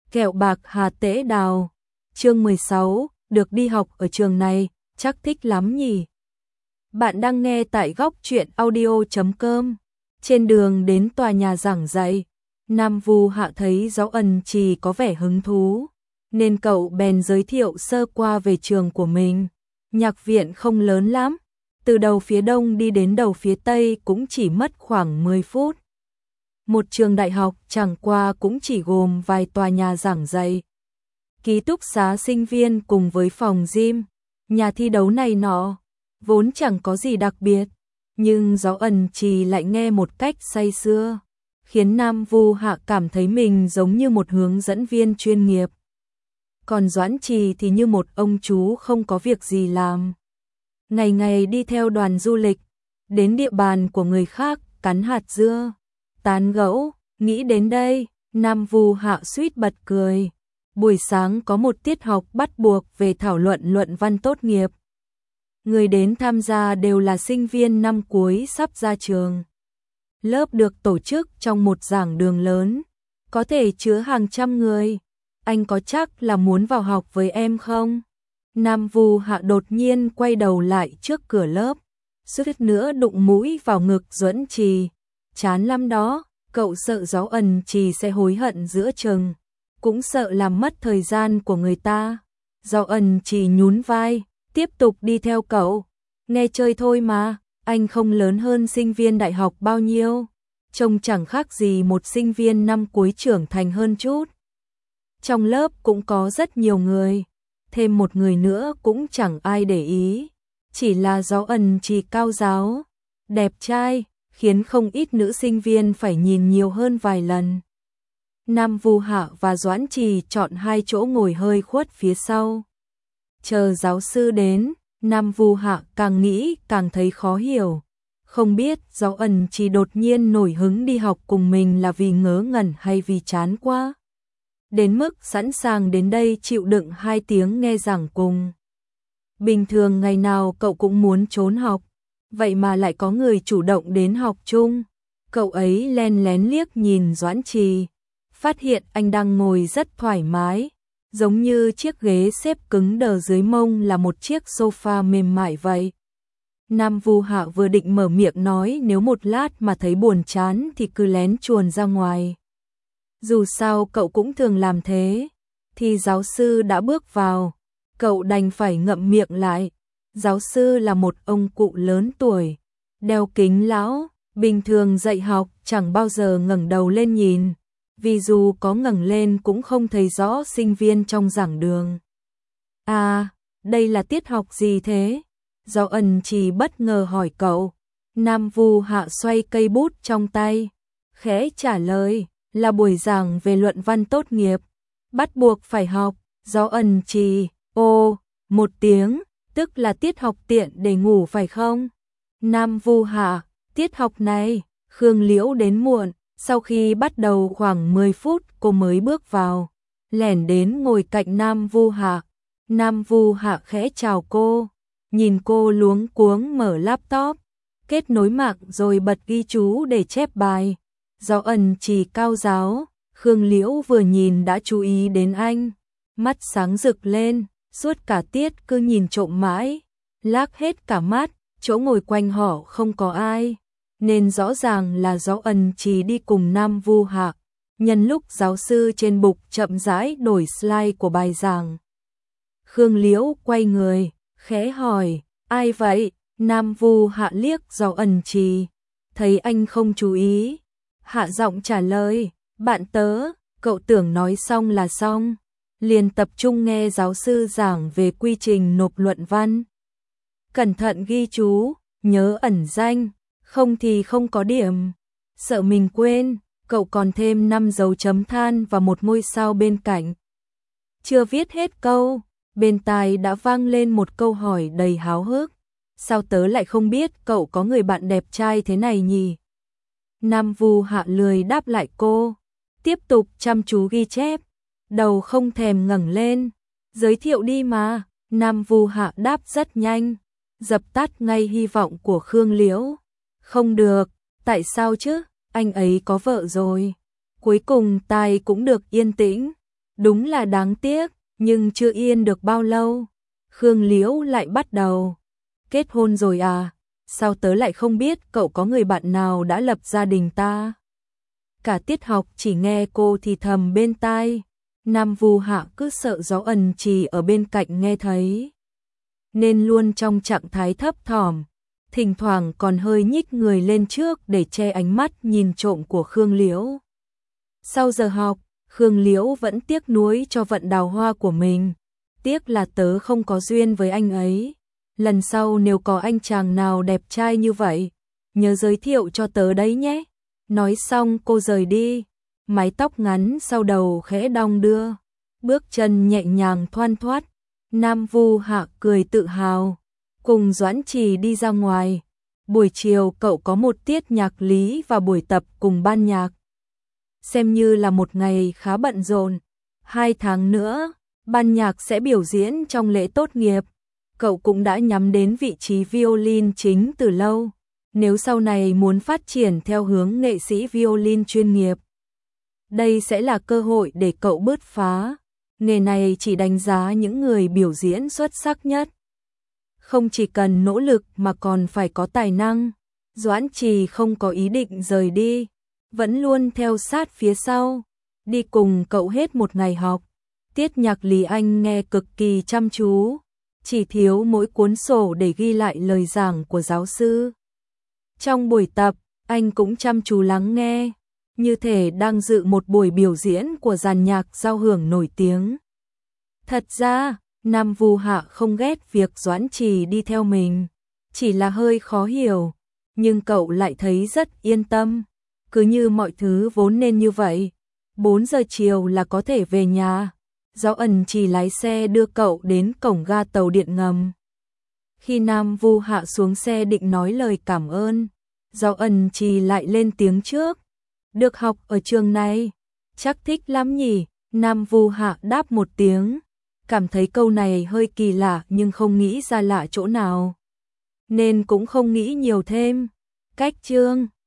Kẹo bạc Hà Tễ Đào. Chương 16, được đi học ở trường này, chắc thích lắm nhỉ. Bạn đang nghe tại góc truyện audio.com. Trên đường đến tòa nhà giảng dạy, Nam Vu Hạ thấy Giáo Ẩn Trì có vẻ hứng thú, nên cậu bèn giới thiệu sơ qua về trường của mình. Nhạc viện không lớn lắm, từ đầu phía đông đi đến đầu phía tây cũng chỉ mất khoảng 10 phút. Một trường đại học chẳng qua cũng chỉ gồm vài tòa nhà giảng dạy, ký túc xá sinh viên cùng với phòng gym, nhà thi đấu này nọ, vốn chẳng có gì đặc biệt, nhưng Giáo Ẩn Trì lại nghe một cách say sưa, khiến Nam Vu Hạ cảm thấy mình giống như một hướng dẫn viên chuyên nghiệp. Còn Doãn Trì thì như một ông chú không có việc gì làm, ngày ngày đi theo đoàn du lịch, đến địa bàn của người khác cắn hạt dưa, tán gẫu. Nghĩ đến đây, Nam Vu Hạ suýt bật cười. Buổi sáng có một tiết học bắt buộc về thảo luận luận văn tốt nghiệp. Người đến tham gia đều là sinh viên năm cuối sắp ra trường. Lớp được tổ chức trong một giảng đường lớn, có thể chứa hàng trăm người. Anh có chắc là muốn vào học với em không? Nam Vu Hạ đột nhiên quay đầu lại trước cửa lớp, suýt nữa đụng mũi vào ngực Doãn Trì. Chán lắm đó, cậu sợ Giáo Ẩn Trì sẽ hối hận giữa chừng, cũng sợ làm mất thời gian của người ta. Giáo Ẩn Trì nhún vai, tiếp tục đi theo cậu. Nghe chơi thôi mà, anh không lớn hơn sinh viên đại học bao nhiêu, trông chẳng khác gì một sinh viên năm cuối trưởng thành hơn chút. Trong lớp cũng có rất nhiều người, thêm một người nữa cũng chẳng ai để ý, chỉ là Giáo Ẩn Trì cao ráo, đẹp trai, khiến không ít nữ sinh viên phải nhìn nhiều hơn vài lần. Nam Vu Hạ và Doãn Trì chọn hai chỗ ngồi hơi khuất phía sau. Chờ giáo sư đến, Nam Vu Hạ càng nghĩ càng thấy khó hiểu. Không biết Giáo Ẩn Trì đột nhiên nổi hứng đi học cùng mình là vì ngớ ngẩn hay vì chán quá, đến mức sẵn sàng đến đây chịu đựng 2 tiếng nghe giảng cùng. Bình thường ngày nào cậu cũng muốn trốn học, vậy mà lại có người chủ động đến học chung. Cậu ấy len lén liếc nhìn Doãn Trì, phát hiện anh đang ngồi rất thoải mái, giống như chiếc ghế xếp cứng đờ dưới mông là một chiếc sofa mềm mại vậy. Nam Vu Hạ vừa định mở miệng nói nếu một lát mà thấy buồn chán thì cứ lén chuồn ra ngoài. Dù sao cậu cũng thường làm thế, thì giáo sư đã bước vào, cậu đành phải ngậm miệng lại. Giáo sư là một ông cụ lớn tuổi, đeo kính lão, bình thường dạy học chẳng bao giờ ngẩng đầu lên nhìn, vì dù có ngẩng lên cũng không thấy rõ sinh viên trong giảng đường. À, đây là tiết học gì thế? Giáo Ẩn Trì bất ngờ hỏi cậu. Nam Vu Hạ xoay cây bút trong tay, khẽ trả lời, là buổi giảng về luận văn tốt nghiệp, bắt buộc phải học. Giáo Ẩn Trì, ô, một tiếng, tức là tiết học tiện để ngủ phải không? Nam Vu Hạ, tiết học này, Khương Liễu đến muộn, sau khi bắt đầu khoảng 10 phút cô mới bước vào, lẻn đến ngồi cạnh Nam Vu Hạ. Nam Vu Hạ khẽ chào cô, nhìn cô luống cuống mở laptop, kết nối mạng rồi bật ghi chú để chép bài. Giáo Ẩn Trì cao ráo, Khương Liễu vừa nhìn đã chú ý đến anh, mắt sáng rực lên, suốt cả tiết cứ nhìn trộm mãi, lác hết cả mắt, chỗ ngồi quanh họ không có ai, nên rõ ràng là Giáo Ẩn Trì đi cùng Nam Vu Hạ. Nhân lúc giáo sư trên bục chậm rãi đổi slide của bài giảng, Khương Liễu quay người, khẽ hỏi, ai vậy? Nam Vu Hạ liếc Giáo Ẩn Trì, thấy anh không chú ý, hạ giọng trả lời, bạn tớ. Cậu tưởng nói xong là xong, liền tập trung nghe giáo sư giảng về quy trình nộp luận văn. Cẩn thận ghi chú, nhớ ẩn danh, không thì không có điểm. Sợ mình quên, cậu còn thêm 5 dấu chấm than và một ngôi sao bên cạnh. Chưa viết hết câu, bên tai đã vang lên một câu hỏi đầy háo hức. Sao tớ lại không biết cậu có người bạn đẹp trai thế này nhỉ? Nam Vu Hạ lười đáp lại cô, tiếp tục chăm chú ghi chép, đầu không thèm ngẩng lên. Giới thiệu đi mà. Nam Vu Hạ đáp rất nhanh, dập tắt ngay hy vọng của Khương Liễu. Không được, tại sao chứ, anh ấy có vợ rồi. Cuối cùng tai cũng được yên tĩnh. Đúng là đáng tiếc, nhưng chưa yên được bao lâu. Khương Liễu lại bắt đầu. Kết hôn rồi à? Sao tớ lại không biết cậu có người bạn nào đã lập gia đình ta? Cả tiết học chỉ nghe cô thì thầm bên tai. Nam Vu Hạ cứ sợ Gió Ẩn Trì ở bên cạnh nghe thấy, nên luôn trong trạng thái thấp thỏm, thỉnh thoảng còn hơi nhích người lên trước để che ánh mắt nhìn trộm của Khương Liễu. Sau giờ học, Khương Liễu vẫn tiếc nuối cho vận đào hoa của mình. Tiếc là tớ không có duyên với anh ấy. Lần sau nếu có anh chàng nào đẹp trai như vậy, nhớ giới thiệu cho tớ đấy nhé. Nói xong cô rời đi, mái tóc ngắn sau đầu khẽ đong đưa, bước chân nhẹ nhàng thoăn thoắt. Nam Vu Hạ cười tự hào, cùng Doãn Trì đi ra ngoài. Buổi chiều cậu có một tiết nhạc lý và buổi tập cùng ban nhạc. Xem như là một ngày khá bận rộn. 2 tháng nữa, ban nhạc sẽ biểu diễn trong lễ tốt nghiệp. Cậu cũng đã nhắm đến vị trí violin chính từ lâu. Nếu sau này muốn phát triển theo hướng nghệ sĩ violin chuyên nghiệp, đây sẽ là cơ hội để cậu bứt phá. Nghề này chỉ đánh giá những người biểu diễn xuất sắc nhất. Không chỉ cần nỗ lực mà còn phải có tài năng. Doãn Trì không có ý định rời đi, vẫn luôn theo sát phía sau, đi cùng cậu hết một ngày học. Tiết nhạc lý anh nghe cực kỳ chăm chú, chỉ thiếu mỗi cuốn sổ để ghi lại lời giảng của giáo sư. Trong buổi tập, anh cũng chăm chú lắng nghe, như thể đang dự một buổi biểu diễn của dàn nhạc giao hưởng nổi tiếng. Thật ra, Nam Vu Hạ không ghét việc Doãn Trì đi theo mình, chỉ là hơi khó hiểu, nhưng cậu lại thấy rất yên tâm. Cứ như mọi thứ vốn nên như vậy, 4 giờ chiều là có thể về nhà. Gió Ẩn Trì lái xe đưa cậu đến cổng ga tàu điện ngầm. Khi Nam Vu Hạ xuống xe định nói lời cảm ơn, Gió Ẩn Trì lại lên tiếng trước. Được học ở trường này, chắc thích lắm nhỉ? Nam Vu Hạ đáp một tiếng, cảm thấy câu này hơi kỳ lạ nhưng không nghĩ ra lạ chỗ nào, nên cũng không nghĩ nhiều thêm. Cách chương